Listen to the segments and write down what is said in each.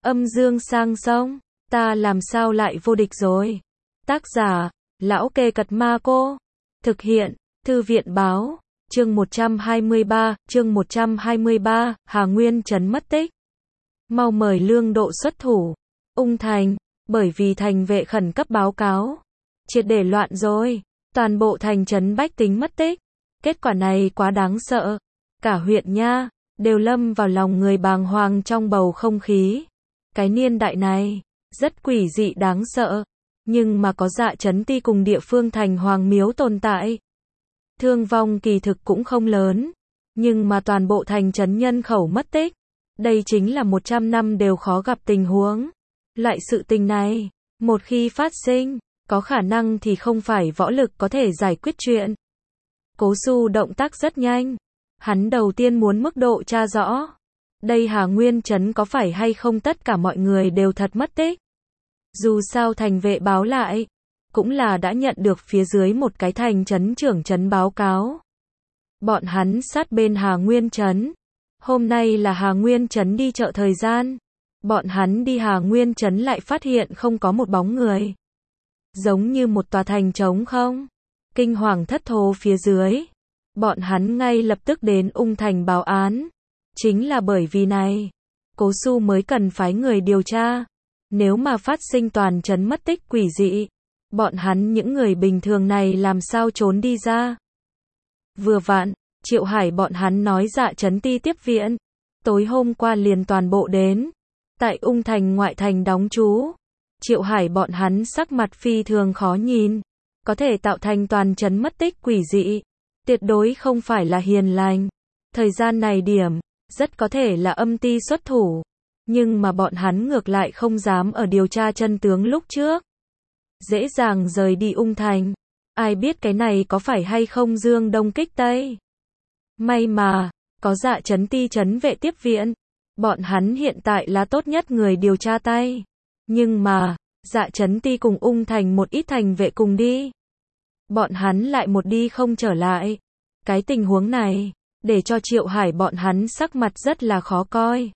Âm dương sang sông, ta làm sao lại vô địch rồi. Tác giả, Lão Kê Cật Ma Cô. Thực hiện, Thư viện báo. Chương 123, Hà Nguyên Trấn mất tích. Mau mời Lương Độ xuất thủ. Ung Thành, bởi vì thành vệ khẩn cấp báo cáo. Triệt để loạn rồi, toàn bộ thành trấn bách tính mất tích. Kết quả này quá đáng sợ. Cả huyện nha, đều lâm vào lòng người bàng hoàng trong bầu không khí. Cái niên đại này, rất quỷ dị đáng sợ. Nhưng mà có Dạ Trấn Ti cùng địa phương thành Hoàng Miếu tồn tại. Thương vong kỳ thực cũng không lớn. Nhưng mà toàn bộ thành trấn nhân khẩu mất tích. Đây chính là 100 năm đều khó gặp tình huống. Loại sự tình này, một khi phát sinh, có khả năng thì không phải võ lực có thể giải quyết chuyện. Cố Xu động tác rất nhanh. Hắn đầu tiên muốn mức độ tra rõ. Đây Hà Nguyên Trấn có phải hay không tất cả mọi người đều thật mất tích. Dù sao thành vệ báo lại, cũng là đã nhận được phía dưới một cái thành trấn trưởng trấn báo cáo. Bọn hắn sát bên Hà Nguyên Trấn. Hôm nay là Hà Nguyên Trấn đi chợ thời gian. Bọn hắn đi Hà Nguyên Trấn lại phát hiện không có một bóng người. Giống như một tòa thành trống không. Kinh hoàng thất thố phía dưới. Bọn hắn ngay lập tức đến Ung Thành báo án. Chính là bởi vì này, Cố Xu mới cần phái người điều tra. Nếu mà phát sinh toàn trấn mất tích quỷ dị, bọn hắn những người bình thường này làm sao trốn đi ra. Vừa vặn, Triệu Hải bọn hắn nói Dạ Trấn Ti tiếp viện. Tối hôm qua liền toàn bộ đến. Tại Ung Thành ngoại thành đóng trú. Triệu Hải bọn hắn sắc mặt phi thường khó nhìn. Có thể tạo thành toàn trấn mất tích quỷ dị. Tuyệt đối không phải là hiền lành. Thời gian này điểm, rất có thể là âm ti xuất thủ. Nhưng mà bọn hắn ngược lại không dám ở điều tra chân tướng lúc trước. Dễ dàng rời đi Ung Thành. Ai biết cái này có phải hay không Dương Đông kích Tây. May mà, có Dạ Trấn Ti trấn vệ tiếp viện. Bọn hắn hiện tại là tốt nhất người điều tra tay. Nhưng mà, Dạ Trấn Ti cùng Ung Thành một ít thành vệ cùng đi. Bọn hắn lại một đi không trở lại. Cái tình huống này, để cho Triệu Hải bọn hắn sắc mặt rất là khó coi.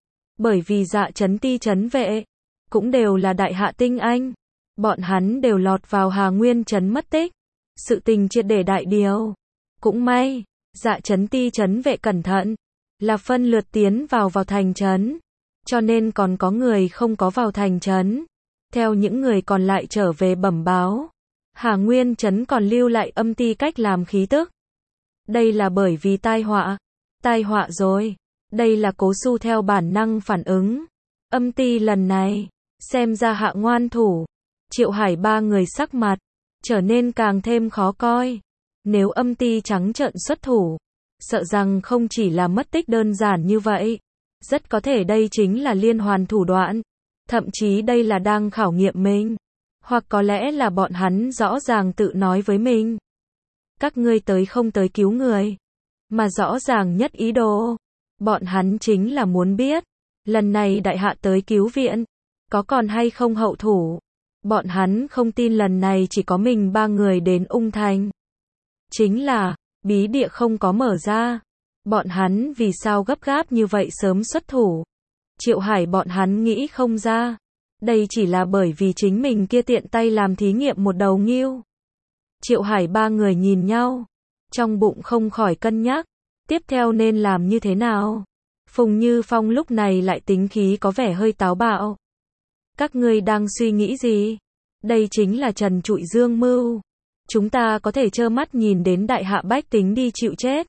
Bởi vì Dạ Trấn Ti trấn vệ, cũng đều là đại hạ tinh anh. Bọn hắn đều lọt vào Hà Nguyên Trấn mất tích. Sự tình triệt để đại điều. Cũng may, Dạ Trấn Ti trấn vệ cẩn thận, là phân lượt tiến vào thành trấn. Cho nên còn có người không có vào thành trấn. Theo những người còn lại trở về bẩm báo. Hà Nguyên Trấn còn lưu lại âm ti cách làm khí tức. Đây là bởi vì tai họa. Tai họa rồi. Đây là Cố Xu theo bản năng phản ứng. Âm ti lần này, xem ra hạ ngoan thủ. Triệu Hải ba người sắc mặt, trở nên càng thêm khó coi. Nếu âm ti trắng trợn xuất thủ, sợ rằng không chỉ là mất tích đơn giản như vậy. Rất có thể đây chính là liên hoàn thủ đoạn. Thậm chí đây là đang khảo nghiệm mình. Hoặc có lẽ là bọn hắn rõ ràng tự nói với mình. Các ngươi tới không tới cứu người. Mà rõ ràng nhất ý đồ. Bọn hắn chính là muốn biết. Lần này đại hạ tới cứu viện. Có còn hay không hậu thủ. Bọn hắn không tin lần này chỉ có mình ba người đến Ung Thành. Chính là, bí địa không có mở ra. Bọn hắn vì sao gấp gáp như vậy sớm xuất thủ. Triệu Hải bọn hắn nghĩ không ra. Đây chỉ là bởi vì chính mình kia tiện tay làm thí nghiệm một đầu ngưu. Triệu Hải ba người nhìn nhau. Trong bụng không khỏi cân nhắc. Tiếp theo nên làm như thế nào? Phùng Như Phong lúc này lại tính khí có vẻ hơi táo bạo. Các ngươi đang suy nghĩ gì? Đây chính là trần trụi dương mưu. Chúng ta có thể trơ mắt nhìn đến đại hạ bách tính đi chịu chết.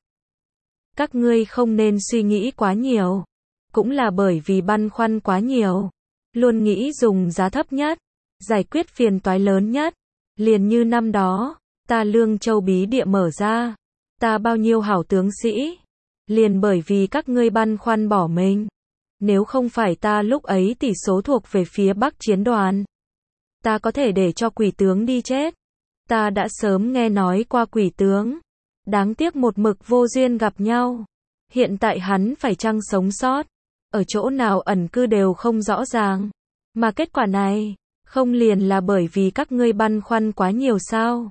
Các ngươi không nên suy nghĩ quá nhiều. Cũng là bởi vì băn khoăn quá nhiều. Luôn nghĩ dùng giá thấp nhất. Giải quyết phiền toái lớn nhất. Liền như năm đó, ta Lương Châu bí địa mở ra. Ta bao nhiêu hảo tướng sĩ. Liền bởi vì các ngươi băn khoăn bỏ mình. Nếu không phải ta lúc ấy tỷ số thuộc về phía Bắc chiến đoàn. Ta có thể để cho quỷ tướng đi chết. Ta đã sớm nghe nói qua quỷ tướng. Đáng tiếc một mực vô duyên gặp nhau. Hiện tại hắn phải chăng sống sót. Ở chỗ nào ẩn cư đều không rõ ràng. Mà kết quả này, không liền là bởi vì các ngươi băn khoăn quá nhiều sao.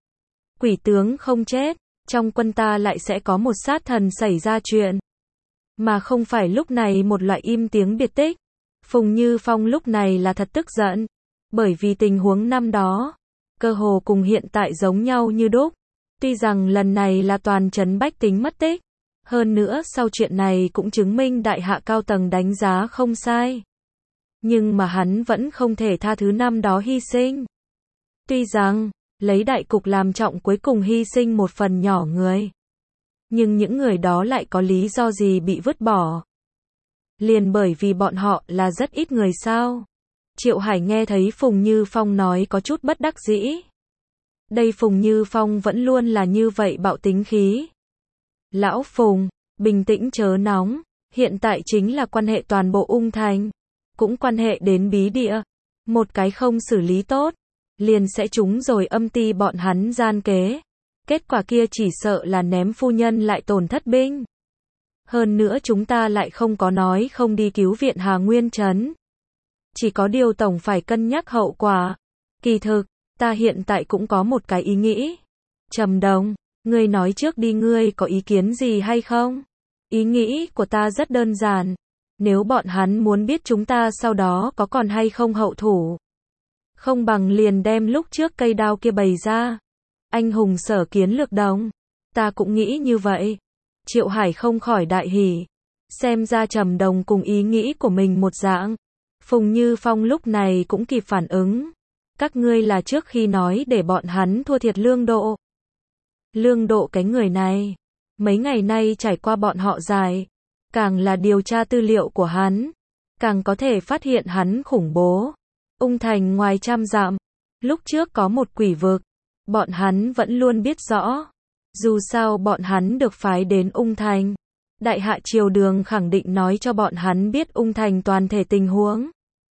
Quỷ tướng không chết, trong quân ta lại sẽ có một sát thần xảy ra chuyện. Mà không phải lúc này một loại im tiếng biệt tích. Phùng Như Phong lúc này là thật tức giận, bởi vì tình huống năm đó, cơ hồ cùng hiện tại giống nhau như đúc. Tuy rằng lần này là toàn trấn bách tính mất tích, hơn nữa sau chuyện này cũng chứng minh đại hạ cao tầng đánh giá không sai. Nhưng mà hắn vẫn không thể tha thứ năm đó hy sinh. Tuy rằng, lấy đại cục làm trọng cuối cùng hy sinh một phần nhỏ người. Nhưng những người đó lại có lý do gì bị vứt bỏ? Liền bởi vì bọn họ là rất ít người sao? Triệu Hải nghe thấy Phùng Như Phong nói có chút bất đắc dĩ. Đây Phùng Như Phong vẫn luôn là như vậy bạo tính khí. Lão Phùng, bình tĩnh chớ nóng, hiện tại chính là quan hệ toàn bộ Ung Thành, cũng quan hệ đến bí địa. Một cái không xử lý tốt, liền sẽ trúng rồi âm ty bọn hắn gian kế. Kết quả kia chỉ sợ là ném phu nhân lại tổn thất binh. Hơn nữa chúng ta lại không có nói không đi cứu viện Hà Nguyên Trấn. Chỉ có điều tổng phải cân nhắc hậu quả. Kỳ thực, ta hiện tại cũng có một cái ý nghĩ. Trầm Đồng, ngươi nói trước đi, ngươi có ý kiến gì hay không? Ý nghĩ của ta rất đơn giản. Nếu bọn hắn muốn biết chúng ta sau đó có còn hay không hậu thủ, không bằng liền đem lúc trước cây đao kia bày ra. Anh hùng sở kiến lược đồng. Ta cũng nghĩ như vậy. Triệu Hải không khỏi đại hỉ. Xem ra Trầm Đồng cùng ý nghĩ của mình một dạng. Phùng Như Phong lúc này cũng kịp phản ứng. Các ngươi là trước khi nói để bọn hắn thua thiệt Lương Độ. Lương Độ cái người này, mấy ngày nay trải qua bọn họ dài, càng là điều tra tư liệu của hắn, càng có thể phát hiện hắn khủng bố. Ung Thành ngoài trăm dặm, lúc trước có một quỷ vực, bọn hắn vẫn luôn biết rõ. Dù sao bọn hắn được phái đến Ung Thành, Đại Hạ Triều Đường khẳng định nói cho bọn hắn biết Ung Thành toàn thể tình huống.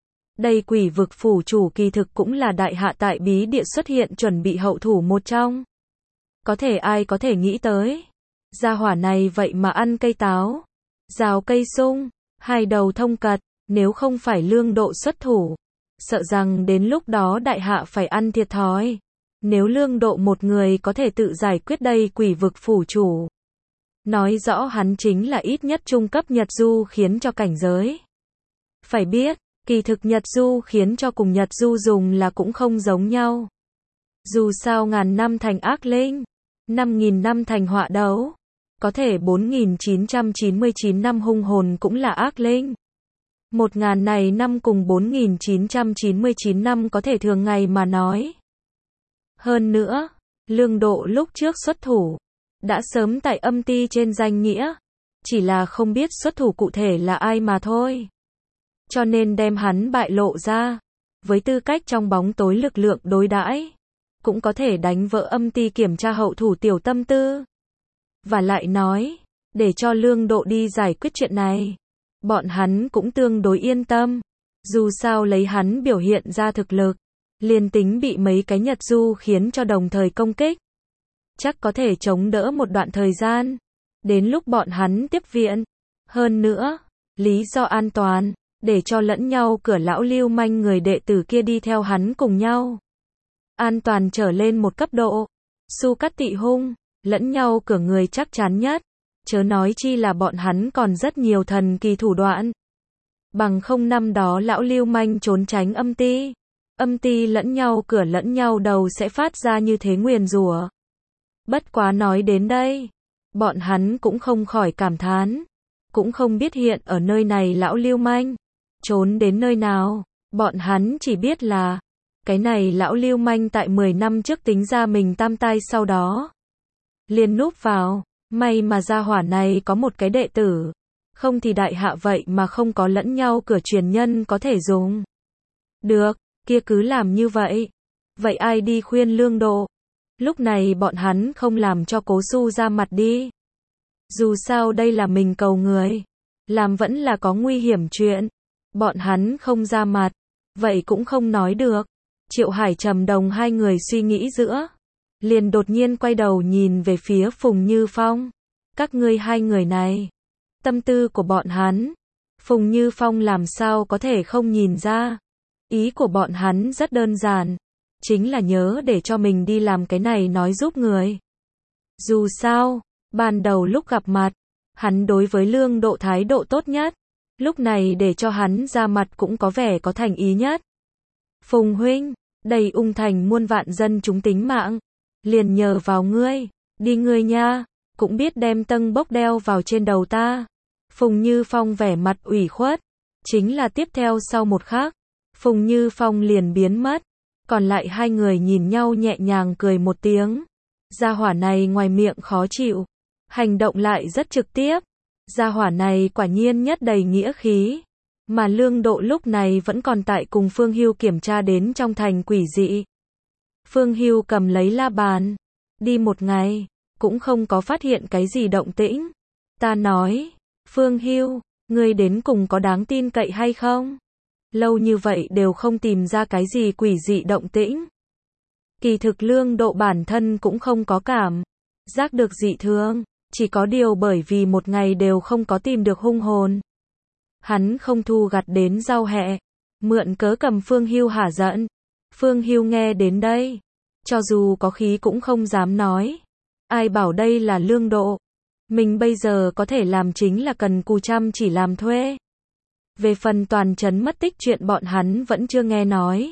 Đây quỷ vực phủ chủ kỳ thực cũng là Đại Hạ tại bí địa xuất hiện chuẩn bị hậu thủ một trong. Có thể ai có thể nghĩ tới. Gia hỏa này vậy mà ăn cây táo, rào cây sung, hai đầu thông cật, nếu không phải Lương Độ xuất thủ, sợ rằng đến lúc đó Đại Hạ phải ăn thiệt thòi. Nếu Lương Độ một người có thể tự giải quyết đây quỷ vực phủ chủ, nói rõ hắn chính là ít nhất trung cấp Nhật Du khiến cho cảnh giới. Phải biết, kỳ thực Nhật Du khiến cho cùng Nhật Du dùng là cũng không giống nhau. Dù sao ngàn năm thành ác linh, 5.000 năm thành họa đấu, có thể 4.999 năm hung hồn cũng là ác linh. 1.000 này năm cùng 4.999 năm có thể thường ngày mà nói. Hơn nữa, Lương Độ lúc trước xuất thủ, đã sớm tại âm ty trên danh nghĩa, chỉ là không biết xuất thủ cụ thể là ai mà thôi. Cho nên đem hắn bại lộ ra, với tư cách trong bóng tối lực lượng đối đãi, cũng có thể đánh vỡ âm ty kiểm tra hậu thủ tiểu tâm tư. Và lại nói, để cho Lương Độ đi giải quyết chuyện này, bọn hắn cũng tương đối yên tâm. Dù sao lấy hắn biểu hiện ra thực lực, liền tính bị mấy cái Nhật Du khiến cho đồng thời công kích, chắc có thể chống đỡ một đoạn thời gian, đến lúc bọn hắn tiếp viện. Hơn nữa, lý do an toàn, để cho lẫn nhau cửa lão lưu manh người đệ tử kia đi theo hắn cùng nhau. An toàn trở lên một cấp độ. Su Cát Tị Hung, lẫn nhau cửa người chắc chắn nhất, chớ nói chi là bọn hắn còn rất nhiều thần kỳ thủ đoạn. Bằng không năm đó lão lưu manh trốn tránh âm ty lẫn nhau cửa lẫn nhau đầu sẽ phát ra như thế nguyền rủa. Bất quá nói đến đây, bọn hắn cũng không khỏi cảm thán, cũng không biết hiện ở nơi này lão lưu manh trốn đến nơi nào. Bọn hắn chỉ biết là cái này lão lưu manh tại 10 năm trước tính ra mình tam tai, sau đó liền núp vào. May mà gia hỏa này có một cái đệ tử, không thì Đại Hạ vậy mà không có lẫn nhau cửa truyền nhân có thể dùng. Được, kia cứ làm như vậy. Vậy ai đi khuyên Lương Độ? Lúc này bọn hắn không làm cho Cố Su ra mặt đi. Dù sao đây là mình cầu người, làm vẫn là có nguy hiểm chuyện. Bọn hắn không ra mặt, vậy cũng không nói được. Triệu Hải Trầm Đồng hai người suy nghĩ giữa, liền đột nhiên quay đầu nhìn về phía Phùng Như Phong. Các ngươi hai người này, tâm tư của bọn hắn, Phùng Như Phong làm sao có thể không nhìn ra. Ý của bọn hắn rất đơn giản, chính là nhớ để cho mình đi làm cái này nói giúp người. Dù sao, ban đầu lúc gặp mặt, hắn đối với Lương Độ thái độ tốt nhất, lúc này để cho hắn ra mặt cũng có vẻ có thành ý nhất. Phùng huynh, đây ung thành muôn vạn dân chúng tính mạng, liền nhờ vào ngươi, đi ngươi nha, cũng biết đem tâng bốc đeo vào trên đầu ta. Phùng Như Phong vẻ mặt ủy khuất, chính là tiếp theo sau một khắc, Phùng Như Phong liền biến mất, còn lại hai người nhìn nhau nhẹ nhàng cười một tiếng. Gia hỏa này ngoài miệng khó chịu, hành động lại rất trực tiếp. Gia hỏa này quả nhiên nhất đầy nghĩa khí. Mà Lương Độ lúc này vẫn còn tại cùng Phương Hưu kiểm tra đến trong thành quỷ dị. Phương Hưu cầm lấy la bàn, đi một ngày, cũng không có phát hiện cái gì động tĩnh. Ta nói, Phương Hưu, ngươi đến cùng có đáng tin cậy hay không? Lâu như vậy đều không tìm ra cái gì quỷ dị động tĩnh. Kỳ thực Lương Độ bản thân cũng không có cảm giác được dị thường, chỉ có điều bởi vì một ngày đều không có tìm được hung hồn. Hắn không thu gặt đến rau hẹ, mượn cớ cầm Phương Hưu hả giận. Phương Hưu nghe đến đây, cho dù có khí cũng không dám nói. Ai bảo đây là Lương Độ, mình bây giờ có thể làm chính là cần cù chăm chỉ làm thuê. Về phần toàn trấn mất tích chuyện bọn hắn vẫn chưa nghe nói.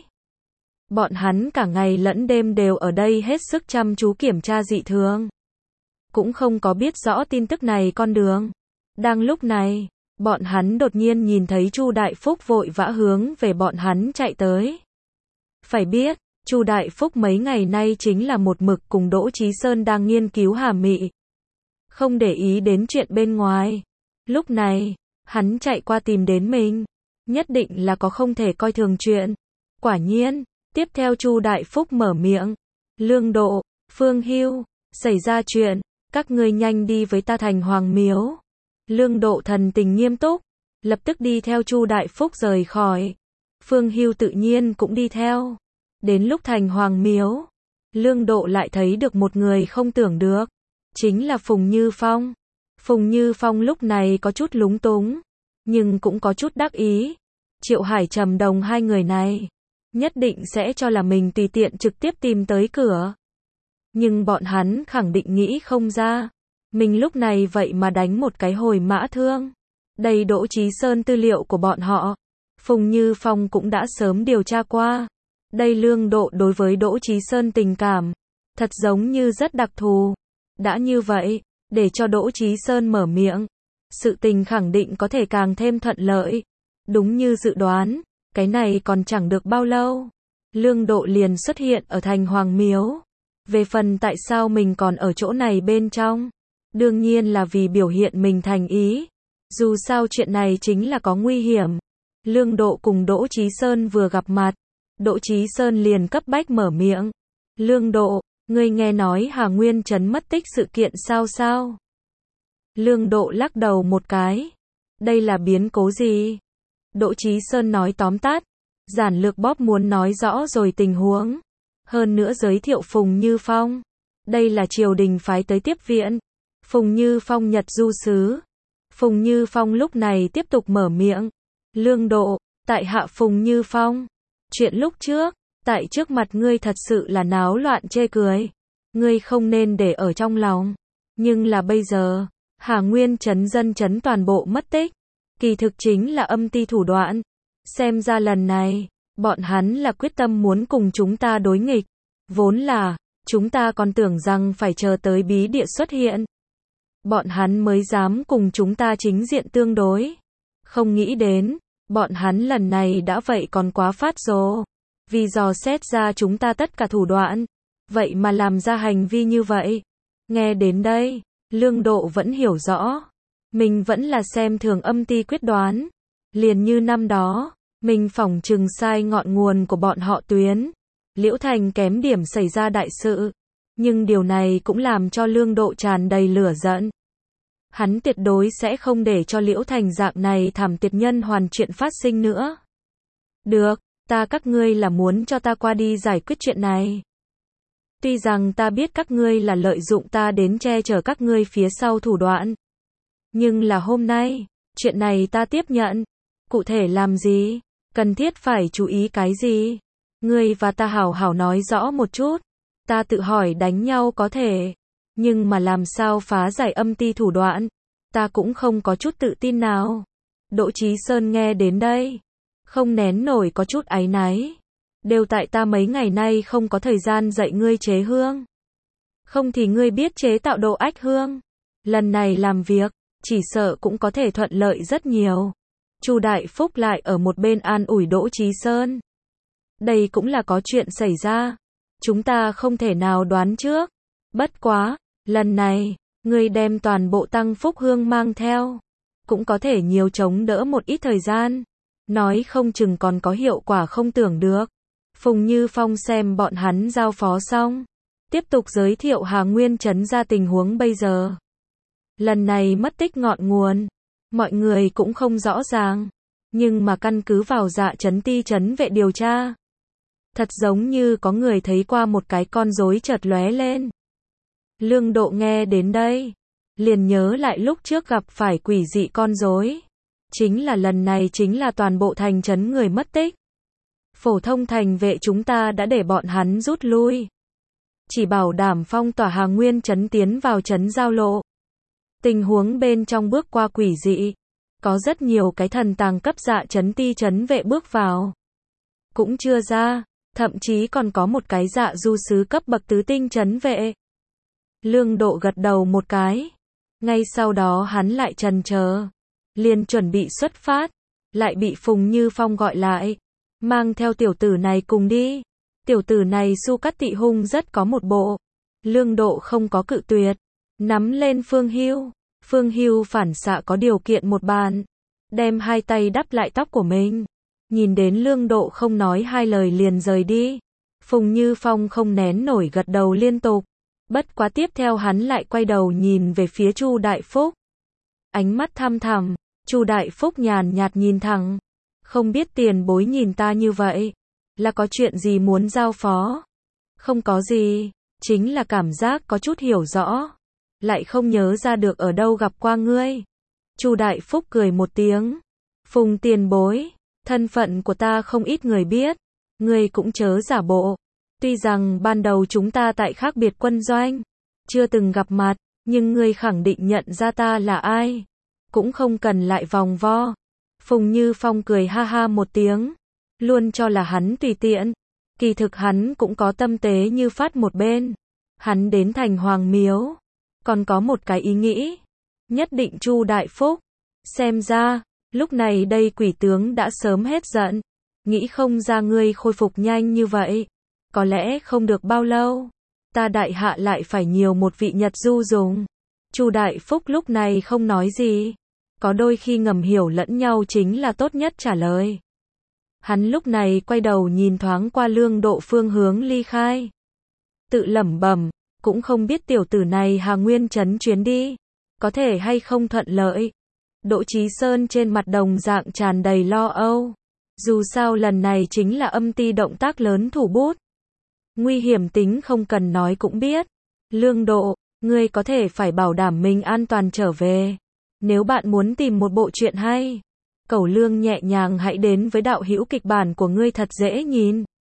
Bọn hắn cả ngày lẫn đêm đều ở đây hết sức chăm chú kiểm tra dị thường. Cũng không có biết rõ tin tức này con đường. Đang lúc này, bọn hắn đột nhiên nhìn thấy Chu Đại Phúc vội vã hướng về bọn hắn chạy tới. Phải biết, Chu Đại Phúc mấy ngày nay chính là một mực cùng Đỗ Chí Sơn đang nghiên cứu Hà Mị. Không để ý đến chuyện bên ngoài. Lúc này, hắn chạy qua tìm đến mình. Nhất định là có không thể coi thường chuyện. Quả nhiên, tiếp theo Chu Đại Phúc mở miệng. Lương Độ, Phương Hưu, xảy ra chuyện, các ngươi nhanh đi với ta thành Hoàng Miếu. Lương Độ thần tình nghiêm túc, lập tức đi theo Chu Đại Phúc rời khỏi. Phương Hưu tự nhiên cũng đi theo. Đến lúc thành Hoàng Miếu, Lương Độ lại thấy được một người không tưởng được. Chính là Phùng Như Phong. Phùng Như Phong lúc này có chút lúng túng, nhưng cũng có chút đắc ý. Triệu Hải Trầm Đồng hai người này, nhất định sẽ cho là mình tùy tiện trực tiếp tìm tới cửa. Nhưng bọn hắn khẳng định nghĩ không ra. Mình lúc này vậy mà đánh một cái hồi mã thương. Đây Đỗ Chí Sơn tư liệu của bọn họ. Phùng Như Phong cũng đã sớm điều tra qua. Đây Lương Độ đối với Đỗ Chí Sơn tình cảm, thật giống như rất đặc thù. Đã như vậy, để cho Đỗ Chí Sơn mở miệng, sự tình khẳng định có thể càng thêm thuận lợi. Đúng như dự đoán, cái này còn chẳng được bao lâu, Lương Độ liền xuất hiện ở thành Hoàng Miếu. Về phần tại sao mình còn ở chỗ này bên trong, đương nhiên là vì biểu hiện mình thành ý. Dù sao chuyện này chính là có nguy hiểm. Lương Độ cùng Đỗ Chí Sơn vừa gặp mặt, Đỗ Chí Sơn liền cấp bách mở miệng. Lương Độ, ngươi nghe nói Hà Nguyên Trấn mất tích sự kiện sao? Lương Độ lắc đầu một cái. Đây là biến cố gì? Đỗ Chí Sơn nói tóm tắt, giản lược bóp muốn nói rõ rồi tình huống. Hơn nữa giới thiệu Phùng Như Phong. Đây là triều đình phái tới tiếp viện. Phùng Như Phong Nhật du sứ. Phùng Như Phong lúc này tiếp tục mở miệng. Lương Độ, tại hạ Phùng Như Phong. Chuyện lúc trước, tại trước mặt ngươi thật sự là náo loạn chê cười. Ngươi không nên để ở trong lòng. Nhưng là bây giờ, Hà Nguyên Trấn dân chấn toàn bộ mất tích. Kỳ thực chính là âm ty thủ đoạn. Xem ra lần này, bọn hắn là quyết tâm muốn cùng chúng ta đối nghịch. Vốn là, chúng ta còn tưởng rằng phải chờ tới bí địa xuất hiện. Bọn hắn mới dám cùng chúng ta chính diện tương đối. Không nghĩ đến, bọn hắn lần này đã vậy còn quá phát rồ. Vì dò xét ra chúng ta tất cả thủ đoạn. Vậy mà làm ra hành vi như vậy. Nghe đến đây, Lương Độ vẫn hiểu rõ. Mình vẫn là xem thường âm ty quyết đoán. Liền như năm đó, mình phỏng chừng sai ngọn nguồn của bọn họ Tuyến. Liễu Thành kém điểm xảy ra đại sự. Nhưng điều này cũng làm cho Lương Độ tràn đầy lửa giận. Hắn tuyệt đối sẽ không để cho Liễu Thành dạng này thảm tiệt nhân hoàn chuyện phát sinh nữa. Được, các ngươi là muốn cho ta qua đi giải quyết chuyện này. Tuy rằng ta biết các ngươi là lợi dụng ta đến che chở các ngươi phía sau thủ đoạn. Nhưng là hôm nay, chuyện này ta tiếp nhận. Cụ thể làm gì? Cần thiết phải chú ý cái gì? Ngươi và ta hảo hảo nói rõ một chút. Ta tự hỏi đánh nhau có thể. Nhưng mà làm sao phá giải âm ty thủ đoạn? Ta cũng không có chút tự tin nào. Đỗ Chí Sơn nghe đến đây, không nén nổi có chút áy náy. Đều tại ta mấy ngày nay không có thời gian dạy ngươi chế hương. Không thì ngươi biết chế tạo đồ ách hương. Lần này làm việc, chỉ sợ cũng có thể thuận lợi rất nhiều. Chu Đại Phúc lại ở một bên an ủi Đỗ Chí Sơn. Đây cũng là có chuyện xảy ra. Chúng ta không thể nào đoán trước. Bất quá, lần này, ngươi đem toàn bộ Tăng Phúc Hương mang theo. Cũng có thể nhiều chống đỡ một ít thời gian. Nói không chừng còn có hiệu quả không tưởng được. Phùng Như Phong xem bọn hắn giao phó xong. Tiếp tục giới thiệu Hà Nguyên Trấn ra tình huống bây giờ. Lần này mất tích ngọn nguồn. Mọi người cũng không rõ ràng. Nhưng mà căn cứ vào Dạ Trấn Ti trấn vệ điều tra. Thật giống như có người thấy qua một cái con rối chợt lóe lên. Lương Độ nghe đến đây, liền nhớ lại lúc trước gặp phải quỷ dị con rối. Chính là lần này chính là toàn bộ thành trấn người mất tích. Phổ thông thành vệ chúng ta đã để bọn hắn rút lui. Chỉ bảo đảm phong tỏa Hà Nguyên trấn tiến vào trấn giao lộ. Tình huống bên trong bước qua quỷ dị. Có rất nhiều cái thần tàng cấp Dạ Trấn Ti trấn vệ bước vào. Cũng chưa ra, thậm chí còn có một cái Dạ Du sứ cấp bậc tứ tinh trấn vệ. Lương Độ gật đầu một cái. Ngay sau đó hắn lại chần chờ. Liền chuẩn bị xuất phát. Lại bị Phùng Như Phong gọi lại. Mang theo tiểu tử này cùng đi. Tiểu tử này Su Cắt Tị Hung rất có một bộ. Lương Độ không có cự tuyệt. Nắm lên Phương Hưu. Phương Hưu phản xạ có điều kiện một bàn. Đem hai tay đắp lại tóc của mình. Nhìn đến Lương Độ không nói hai lời liền rời đi. Phùng Như Phong không nén nổi gật đầu liên tục. Bất quá tiếp theo hắn lại quay đầu nhìn về phía Chu Đại Phúc. Ánh mắt thăm thẳm. Chu Đại Phúc nhàn nhạt nhìn thẳng. Không biết tiền bối nhìn ta như vậy. Là có chuyện gì muốn giao phó? Không có gì. Chính là cảm giác có chút hiểu rõ. Lại không nhớ ra được ở đâu gặp qua ngươi. Chu Đại Phúc cười một tiếng. Phùng tiền bối. Thân phận của ta không ít người biết. Ngươi cũng chớ giả bộ. Tuy rằng ban đầu chúng ta tại khác biệt quân doanh. Chưa từng gặp mặt. Nhưng ngươi khẳng định nhận ra ta là ai. Cũng không cần lại vòng vo. Phùng Như Phong cười ha ha một tiếng. Luôn cho là hắn tùy tiện. Kỳ thực hắn cũng có tâm tế như phát một bên. Hắn đến thành Hoàng Miếu. Còn có một cái ý nghĩ. Nhất định Chu Đại Phúc. Xem ra, lúc này đây quỷ tướng đã sớm hết giận. Nghĩ không ra ngươi khôi phục nhanh như vậy. Có lẽ không được bao lâu. Ta đại hạ lại phải nhiều một vị Nhật Du dùng. Chu Đại Phúc lúc này không nói gì. Có đôi khi ngầm hiểu lẫn nhau chính là tốt nhất trả lời. Hắn lúc này quay đầu nhìn thoáng qua Lương Độ phương hướng ly khai. Tự lẩm bẩm, cũng không biết tiểu tử này Hà Nguyên trấn chuyến đi. Có thể hay không thuận lợi. Đỗ Chí Sơn trên mặt đồng dạng tràn đầy lo âu. Dù sao lần này chính là âm ty động tác lớn thủ bút. Nguy hiểm tính không cần nói cũng biết. Lương Độ, ngươi có thể phải bảo đảm mình an toàn trở về. Nếu bạn muốn tìm một bộ truyện hay, Cẩu Lương nhẹ nhàng hãy đến với đạo hữu kịch bản của ngươi thật dễ nhìn.